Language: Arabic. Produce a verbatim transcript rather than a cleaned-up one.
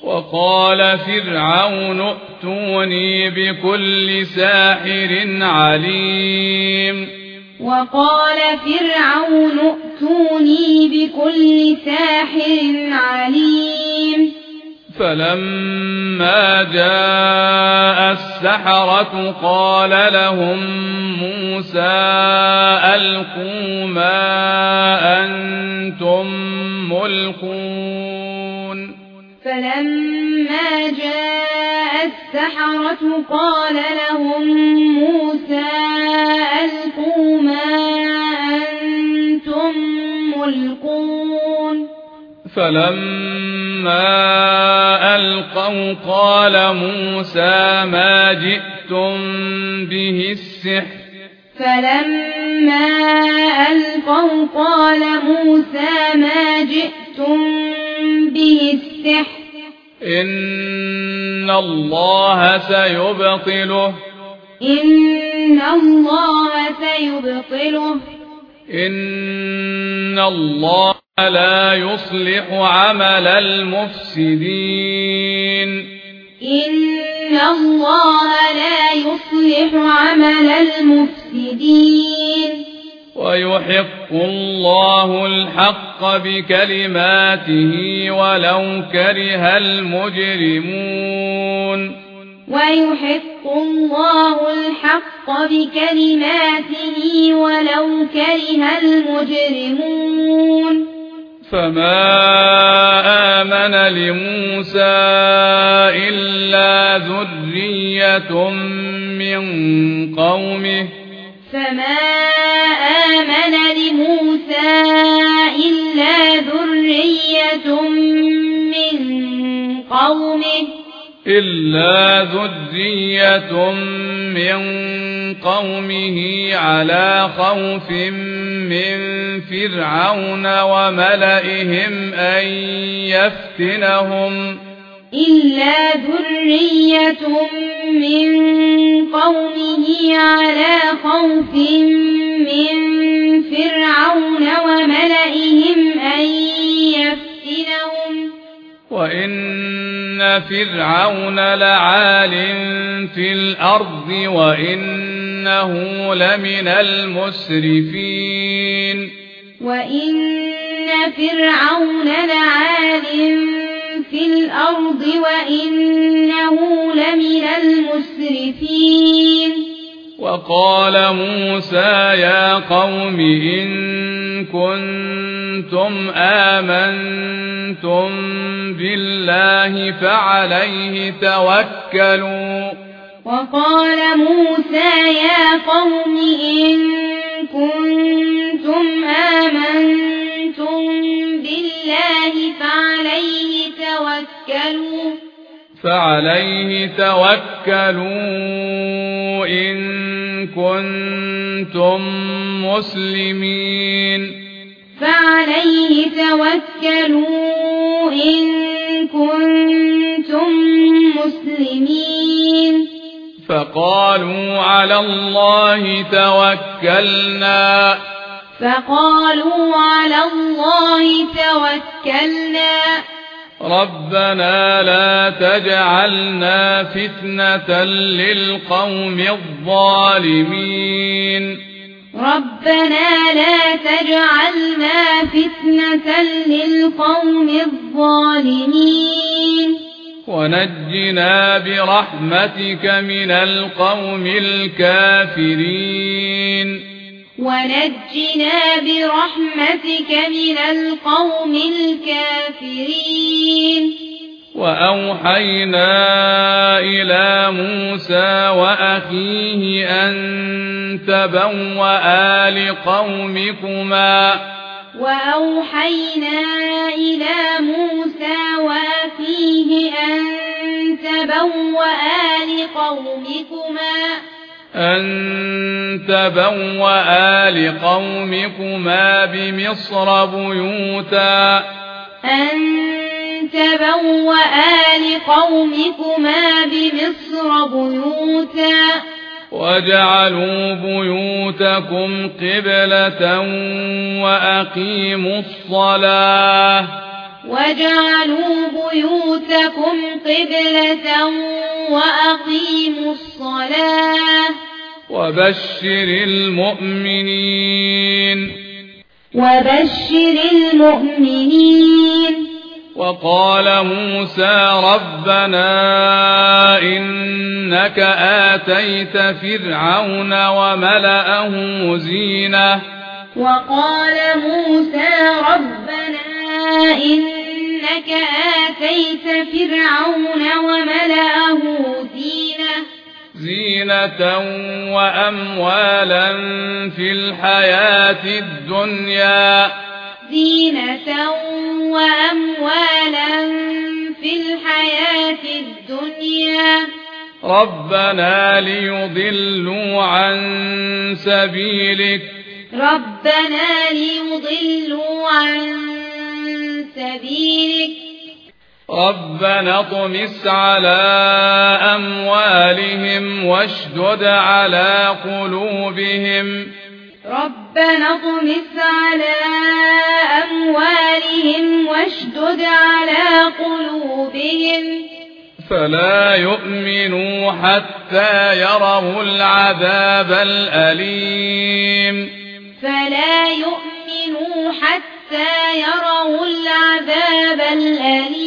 وقال فرعون ائتوني بكل ساحر عليم وقال فرعون ائتوني بكل ساحر عليم فلما جاء السحرة قال لهم موسى ألقوا ما أنتم ملقون فلما جاء السحرة قال لهم موسى ألقوا ما أنتم ملقون فلما ألقوا قال موسى ما جئتم به السحر فلما ألقوا قال موسى ما جئتم به السحر إن الله سيبطله إن الله سيبطله إن الله لا يصلح عمل المفسدين إن الله لا يصلح عمل المفسدين ويحق الله الحق بكلماته ولو كره المجرمون ويحق الله الحق بكلماته ولو كره المجرمون فما آمن لموسى إلا ذرية من قومه فما آمن لموسى إلا ذرية من قومه إلا ذرية من قومه على خوف من فرعون وملئهم أن يفتنهم إلا ذرية من قومه على خوف من فرعون وملئهم أن يفتنهم وإن فرعون لعال في الأرض وإنه لمن المسرفين وإن فرعون لعال في الأرض وإنه لمن المسرفين وقال موسى يا قوم إن كنتم آمنتم بالله فعليه توكلوا وقال موسى يا قوم إن كنتم آمنتم بالله فعليه توكلوا فعليه توكلوا إن كنتم مسلمين فعليه توكلوا إن كنتم مسلمين فقالوا على الله توكلنا فقالوا على الله توكلنا ربنا لا تجعلنا فتنة للقوم الظالمين ربنا لا تجعلنا فتنة للقوم الظالمين ونجنا برحمتك من القوم الكافرين ونجنا برحمتك من القوم الكافرين وأوحينا إلى موسى وأخيه أن تبوأ لقومكما وأوحينا إلى موسى وأخيه أن تبوأ لقومكما أن تبوأ لقومكما بمصر بيوتا أن تبوأ لقومكما بمصر بيوتا واجعلوا بيوتكم قبلة وأقيموا الصلاة واجعلوا بيوتكم قبلة وأقيموا الصلاة وبشر المؤمنين وبشر المؤمنين وقال موسى ربنا إنك آتيت فرعون وملأه زينة وقال موسى ربنا إنك آتيت فرعون وملأه زينة زينة وأموالا في الحياة الدنيا زينة وأموالا في الحياة الدنيا ربنا ليضلوا عن سبيلك ربنا ليضلوا عن سبيلك ربنا اطمس على أموالهم واشدد على قلوبهم ربنا اطمس على أموالهم واشدد على قلوبهم فلا يؤمنوا حتى يروا العذاب الأليم فلا يؤمنوا حتى يروا العذاب الأليم